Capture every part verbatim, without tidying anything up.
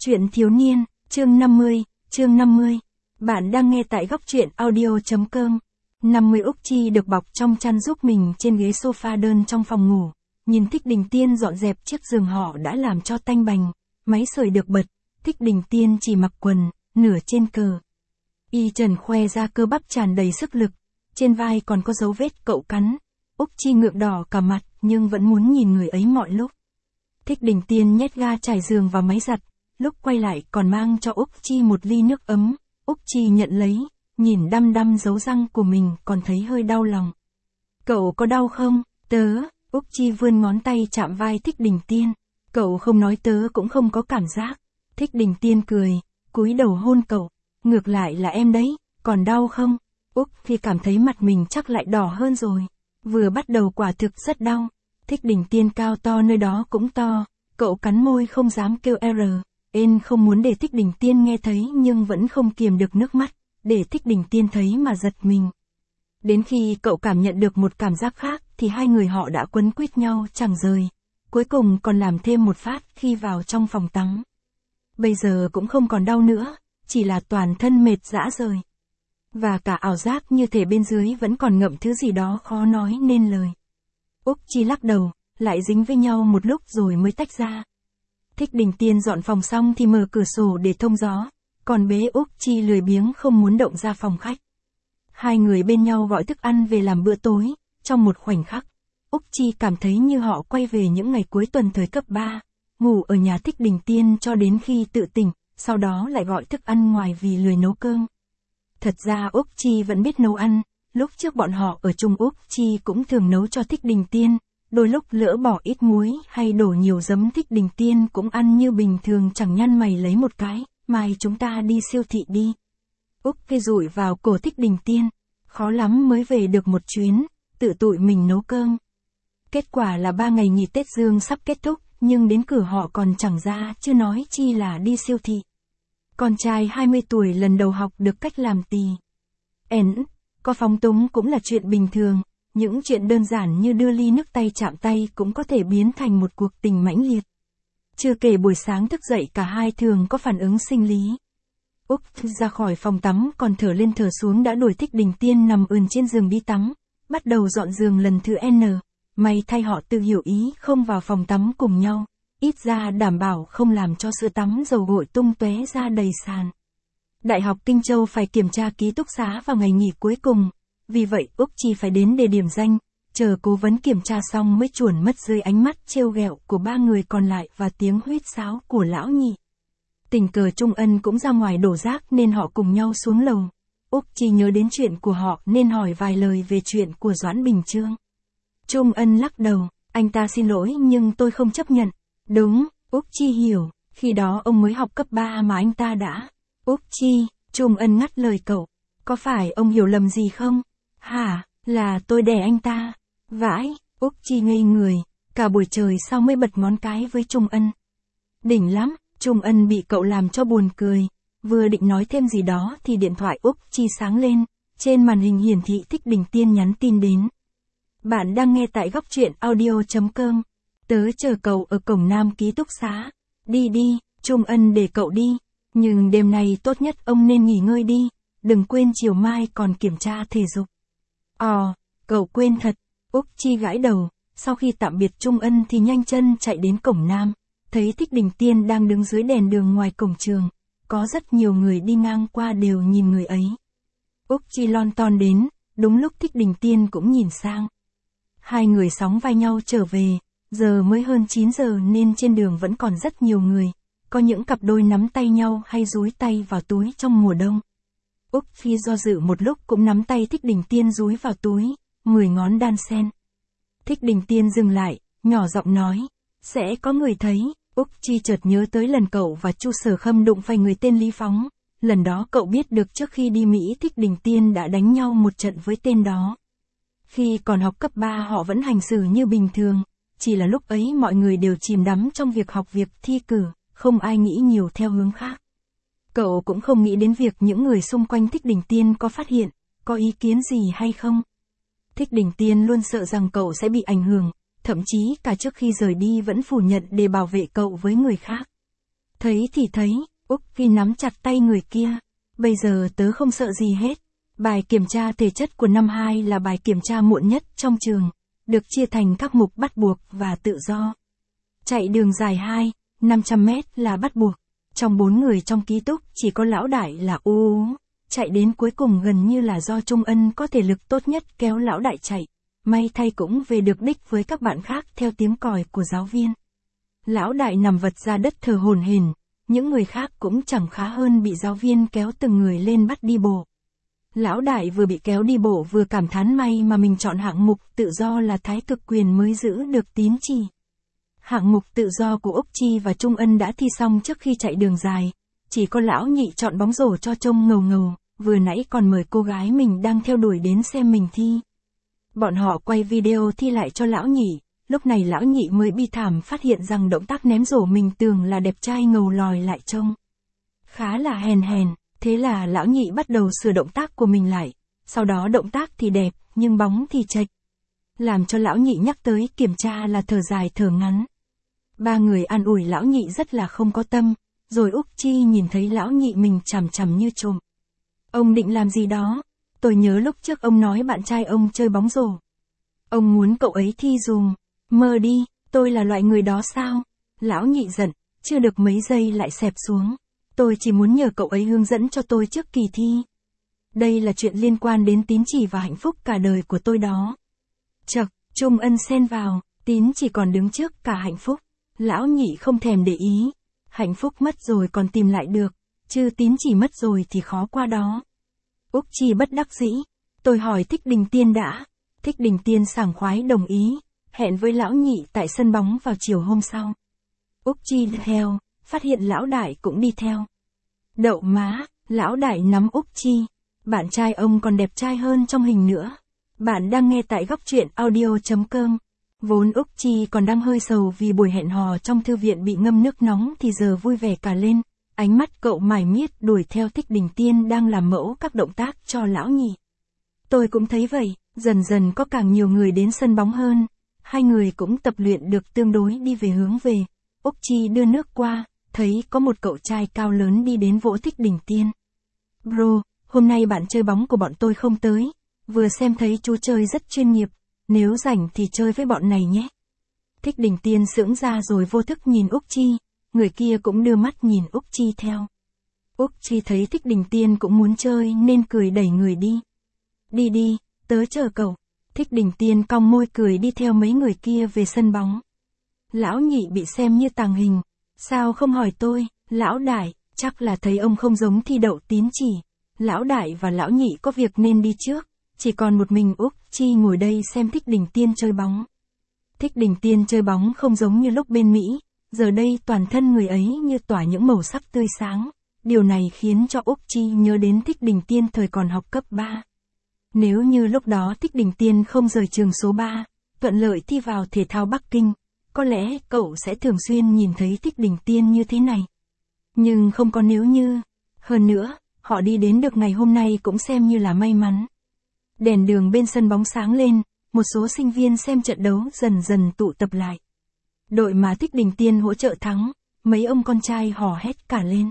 Truyện thiếu niên, chương năm mươi, chương năm mươi. Bạn đang nghe tại góc truyện audio.com. năm mươi Úc Chi được bọc trong chăn giúp mình trên ghế sofa đơn trong phòng ngủ. Nhìn Thích Đình Tiên dọn dẹp chiếc giường họ đã làm cho tanh bành. Máy sưởi được bật, Thích Đình Tiên chỉ mặc quần, nửa trên cờ. Y trần khoe ra cơ bắp tràn đầy sức lực. Trên vai còn có dấu vết cậu cắn. Úc Chi ngượng đỏ cả mặt nhưng vẫn muốn nhìn người ấy mọi lúc. Thích Đình Tiên nhét ga trải giường vào máy giặt. Lúc quay lại còn mang cho Úc Chi một ly nước ấm. Úc Chi nhận lấy, nhìn đăm đăm dấu răng của mình còn thấy hơi đau lòng. Cậu có đau không? Tớ, Úc Chi vươn ngón tay chạm vai Thích Đình Tiên. Cậu không nói tớ cũng không có cảm giác. Thích Đình Tiên cười, cúi đầu hôn cậu. Ngược lại là em đấy, còn đau không? Úc Chi cảm thấy mặt mình chắc lại đỏ hơn rồi. Vừa bắt đầu quả thực rất đau. Thích Đình Tiên cao to nơi đó cũng to. Cậu cắn môi không dám kêu R. Em không muốn để Thích Đình Tiên nghe thấy nhưng vẫn không kiềm được nước mắt, để Thích Đình Tiên thấy mà giật mình. Đến khi cậu cảm nhận được một cảm giác khác thì hai người họ đã quấn quýt nhau chẳng rời. Cuối cùng còn làm thêm một phát khi vào trong phòng tắm. Bây giờ cũng không còn đau nữa, chỉ là toàn thân mệt rã rời. Và cả ảo giác như thể bên dưới vẫn còn ngậm thứ gì đó khó nói nên lời. Úc Chi lắc đầu, lại dính với nhau một lúc rồi mới tách ra. Thích Đình Tiên dọn phòng xong thì mở cửa sổ để thông gió, còn bế Úc Chi lười biếng không muốn động ra phòng khách. Hai người bên nhau gọi thức ăn về làm bữa tối, trong một khoảnh khắc, Úc Chi cảm thấy như họ quay về những ngày cuối tuần thời cấp ba, ngủ ở nhà Thích Đình Tiên cho đến khi tự tỉnh, sau đó lại gọi thức ăn ngoài vì lười nấu cơm. Thật ra Úc Chi vẫn biết nấu ăn, lúc trước bọn họ ở chung Úc Chi cũng thường nấu cho Thích Đình Tiên. Đôi lúc lỡ bỏ ít muối hay đổ nhiều giấm Thích Đình Tiên cũng ăn như bình thường chẳng nhăn mày lấy một cái, mai chúng ta đi siêu thị đi. Úc kê rủi vào cổ Thích Đình Tiên, khó lắm mới về được một chuyến, tự tụi mình nấu cơm. Kết quả là ba ngày nghỉ Tết Dương sắp kết thúc, nhưng đến cửa họ còn chẳng ra, chưa nói chi là đi siêu thị. Con trai hai mươi tuổi lần đầu học được cách làm tì. Ẻn, có phóng túng cũng là chuyện bình thường. Những chuyện đơn giản như đưa ly nước tay chạm tay cũng có thể biến thành một cuộc tình mãnh liệt. Chưa kể buổi sáng thức dậy cả hai thường có phản ứng sinh lý. Úc ra khỏi phòng tắm còn thở lên thở xuống đã đuổi Thích Đình Tiên nằm ườn trên giường đi tắm, bắt đầu dọn giường lần thứ N. May thay họ tự hiểu ý không vào phòng tắm cùng nhau, ít ra đảm bảo không làm cho sữa tắm dầu gội tung tóe ra đầy sàn. Đại học Kinh Châu phải kiểm tra ký túc xá vào ngày nghỉ cuối cùng. Vì vậy Úc Chi phải đến để điểm danh, chờ cố vấn kiểm tra xong mới chuồn mất dưới ánh mắt trêu ghẹo của ba người còn lại và tiếng huýt sáo của lão nhị. Tình cờ Trung Ân cũng ra ngoài đổ rác nên họ cùng nhau xuống lầu. Úc Chi nhớ đến chuyện của họ nên hỏi vài lời về chuyện của Doãn Bình Chương. Trung Ân lắc đầu, anh ta xin lỗi nhưng tôi không chấp nhận. Đúng, Úc Chi hiểu, khi đó ông mới học cấp ba mà anh ta đã. Úc Chi, Trung Ân ngắt lời cậu, có phải ông hiểu lầm gì không? Hả, là tôi đè anh ta. Vãi, Úc Chi ngây người, cả buổi trời sau mới bật ngón cái với Trung Ân. Đỉnh lắm, Trung Ân bị cậu làm cho buồn cười. Vừa định nói thêm gì đó thì điện thoại Úc Chi sáng lên, trên màn hình hiển thị Thích Đình Tiên nhắn tin đến. Bạn đang nghe tại góc truyện audio.com. Tớ chờ cậu ở cổng Nam ký túc xá. Đi đi, Trung Ân để cậu đi. Nhưng đêm này tốt nhất ông nên nghỉ ngơi đi. Đừng quên chiều mai còn kiểm tra thể dục. Ồ, cậu quên thật. Úc Chi gãi đầu, sau khi tạm biệt Trung Ân thì nhanh chân chạy đến cổng Nam, thấy Thích Đình Tiên đang đứng dưới đèn đường ngoài cổng trường, có rất nhiều người đi ngang qua đều nhìn người ấy. Úc Chi lon ton đến, đúng lúc Thích Đình Tiên cũng nhìn sang. Hai người sóng vai nhau trở về, giờ mới hơn chín giờ nên trên đường vẫn còn rất nhiều người, có những cặp đôi nắm tay nhau hay dúi tay vào túi trong mùa đông. Úc Chi do dự một lúc cũng nắm tay Thích Đình Tiên dúi vào túi, mười ngón đan sen. Thích Đình Tiên dừng lại, nhỏ giọng nói, sẽ có người thấy. Úc Chi chợt nhớ tới lần cậu và Chu Sở Khâm đụng phải người tên Lý Phóng, lần đó cậu biết được trước khi đi Mỹ Thích Đình Tiên đã đánh nhau một trận với tên đó. Khi còn học cấp ba họ vẫn hành xử như bình thường, chỉ là lúc ấy mọi người đều chìm đắm trong việc học việc thi cử, không ai nghĩ nhiều theo hướng khác. Cậu cũng không nghĩ đến việc những người xung quanh Thích Đình Tiên có phát hiện, có ý kiến gì hay không. Thích Đình Tiên luôn sợ rằng cậu sẽ bị ảnh hưởng, thậm chí cả trước khi rời đi vẫn phủ nhận để bảo vệ cậu với người khác. Thấy thì thấy, Úc Chi nắm chặt tay người kia. Bây giờ tớ không sợ gì hết. Bài kiểm tra thể chất của năm hai là bài kiểm tra muộn nhất trong trường, được chia thành các mục bắt buộc và tự do. Chạy đường dài hai, năm trăm mét là bắt buộc. Trong bốn người trong ký túc chỉ có lão đại là ú ú. Chạy đến cuối cùng gần như là do Trung Ân có thể lực tốt nhất kéo lão đại chạy. May thay cũng về được đích với các bạn khác theo tiếng còi của giáo viên. Lão đại nằm vật ra đất thở hổn hển, những người khác cũng chẳng khá hơn bị giáo viên kéo từng người lên bắt đi bộ. Lão đại vừa bị kéo đi bộ vừa cảm thán may mà mình chọn hạng mục tự do là thái cực quyền mới giữ được tín chỉ. Hạng mục tự do của Úc Chi và Trung Ân đã thi xong trước khi chạy đường dài, chỉ có lão nhị chọn bóng rổ cho trông ngầu ngầu, vừa nãy còn mời cô gái mình đang theo đuổi đến xem mình thi. Bọn họ quay video thi lại cho lão nhị, lúc này lão nhị mới bi thảm phát hiện rằng động tác ném rổ mình tưởng là đẹp trai ngầu lòi lại trông khá là hèn hèn, thế là lão nhị bắt đầu sửa động tác của mình lại, sau đó động tác thì đẹp, nhưng bóng thì chệch. Làm cho lão nhị nhắc tới kiểm tra là thở dài thở ngắn. Ba người an ủi lão nhị rất là không có tâm, rồi Úc Chi nhìn thấy lão nhị mình chằm chằm như trộm. Ông định làm gì đó? Tôi nhớ lúc trước ông nói bạn trai ông chơi bóng rổ. Ông muốn cậu ấy thi dùm. Mơ đi, tôi là loại người đó sao? Lão nhị giận, chưa được mấy giây lại xẹp xuống. Tôi chỉ muốn nhờ cậu ấy hướng dẫn cho tôi trước kỳ thi. Đây là chuyện liên quan đến tín chỉ và hạnh phúc cả đời của tôi đó. Chậc, Trung Ân xen vào, tín chỉ còn đứng trước cả hạnh phúc. Lão nhị không thèm để ý. Hạnh phúc mất rồi còn tìm lại được, chứ tín chỉ mất rồi thì khó qua đó. Úc Chi bất đắc dĩ. Tôi hỏi Thích Đình Tiên đã. Thích Đình Tiên sảng khoái đồng ý, hẹn với lão nhị tại sân bóng vào chiều hôm sau. Úc Chi đi theo, phát hiện lão đại cũng đi theo. Đậu má, lão đại nắm Úc Chi. Bạn trai ông còn đẹp trai hơn trong hình nữa. Bạn đang nghe tại góc truyện audio chấm com. Vốn Úc Chi còn đang hơi sầu vì buổi hẹn hò trong thư viện bị ngâm nước nóng thì giờ vui vẻ cả lên. Ánh mắt cậu mải miết đuổi theo Thích Đình Tiên đang làm mẫu các động tác cho lão nhị. Tôi cũng thấy vậy, dần dần có càng nhiều người đến sân bóng hơn. Hai người cũng tập luyện được tương đối đi về hướng về. Úc Chi đưa nước qua, thấy có một cậu trai cao lớn đi đến vỗ Thích Đình Tiên. Bro, hôm nay bạn chơi bóng của bọn tôi không tới. Vừa xem thấy chú chơi rất chuyên nghiệp, nếu rảnh thì chơi với bọn này nhé. Thích Đình Tiên sững ra rồi vô thức nhìn Úc Chi, người kia cũng đưa mắt nhìn Úc Chi theo. Úc Chi thấy Thích Đình Tiên cũng muốn chơi nên cười đẩy người đi. Đi đi, tớ chờ cậu. Thích Đình Tiên cong môi cười đi theo mấy người kia về sân bóng. Lão nhị bị xem như tàng hình. Sao không hỏi tôi, lão đại, chắc là thấy ông không giống thi đậu tín chỉ. Lão đại và lão nhị có việc nên đi trước, chỉ còn một mình Úc Chi ngồi đây xem Thích Đình Tiên chơi bóng. Thích Đình Tiên chơi bóng không giống như lúc bên Mỹ, giờ đây toàn thân người ấy như tỏa những màu sắc tươi sáng. Điều này khiến cho Úc Chi nhớ đến Thích Đình Tiên thời còn học cấp ba. Nếu như lúc đó Thích Đình Tiên không rời trường số ba, thuận lợi thi vào thể thao Bắc Kinh, có lẽ cậu sẽ thường xuyên nhìn thấy Thích Đình Tiên như thế này. Nhưng không có nếu như. Hơn nữa, họ đi đến được ngày hôm nay cũng xem như là may mắn. Đèn đường bên sân bóng sáng lên, một số sinh viên xem trận đấu dần dần tụ tập lại. Đội mà Thích Đình Tiên hỗ trợ thắng, mấy ông con trai hò hét cả lên.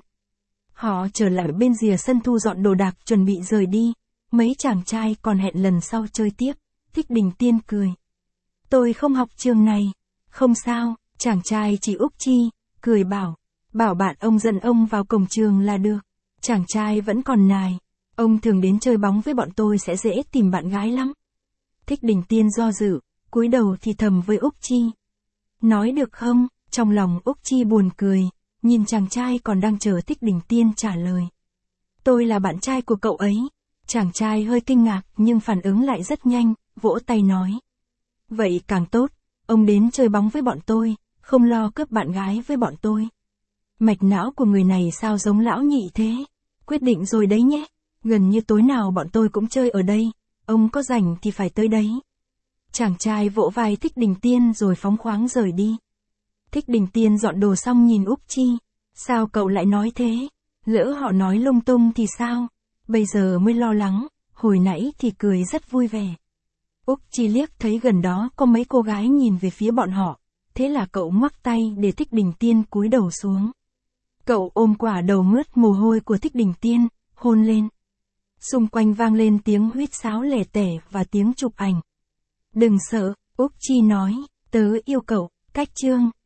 Họ trở lại bên rìa sân thu dọn đồ đạc chuẩn bị rời đi, mấy chàng trai còn hẹn lần sau chơi tiếp. Thích Đình Tiên cười. Tôi không học trường này. Không sao, chàng trai chỉ Úc Chi, cười bảo. Bảo bạn ông dẫn ông vào cổng trường là được. Chàng trai vẫn còn nài. Ông thường đến chơi bóng với bọn tôi sẽ dễ tìm bạn gái lắm. Thích Đình Tiên do dự, cúi đầu thì thầm với Úc Chi. Nói được không? Trong lòng Úc Chi buồn cười, nhìn chàng trai còn đang chờ Thích Đình Tiên trả lời. Tôi là bạn trai của cậu ấy. Chàng trai hơi kinh ngạc nhưng phản ứng lại rất nhanh, vỗ tay nói. Vậy càng tốt, ông đến chơi bóng với bọn tôi, không lo cướp bạn gái với bọn tôi. Mạch não của người này sao giống lão nhị thế? Quyết định rồi đấy nhé, gần như tối nào bọn tôi cũng chơi ở đây, ông có rảnh thì phải tới đấy. Chàng trai vỗ vai Thích Đình Tiên rồi phóng khoáng rời đi. Thích Đình Tiên dọn đồ xong nhìn Úc Chi. Sao cậu lại nói thế? Lỡ họ nói lung tung thì sao? Bây giờ mới lo lắng, hồi nãy thì cười rất vui vẻ. Úc Chi liếc thấy gần đó có mấy cô gái nhìn về phía bọn họ, thế là cậu ngoắc tay để Thích Đình Tiên cúi đầu xuống. Cậu ôm quả đầu mướt mồ hôi của Thích Đình Tiên, hôn lên. Xung quanh vang lên tiếng huýt sáo lẻ tẻ và tiếng chụp ảnh. Đừng sợ, Úc Chi nói, tớ yêu cậu, cách chương.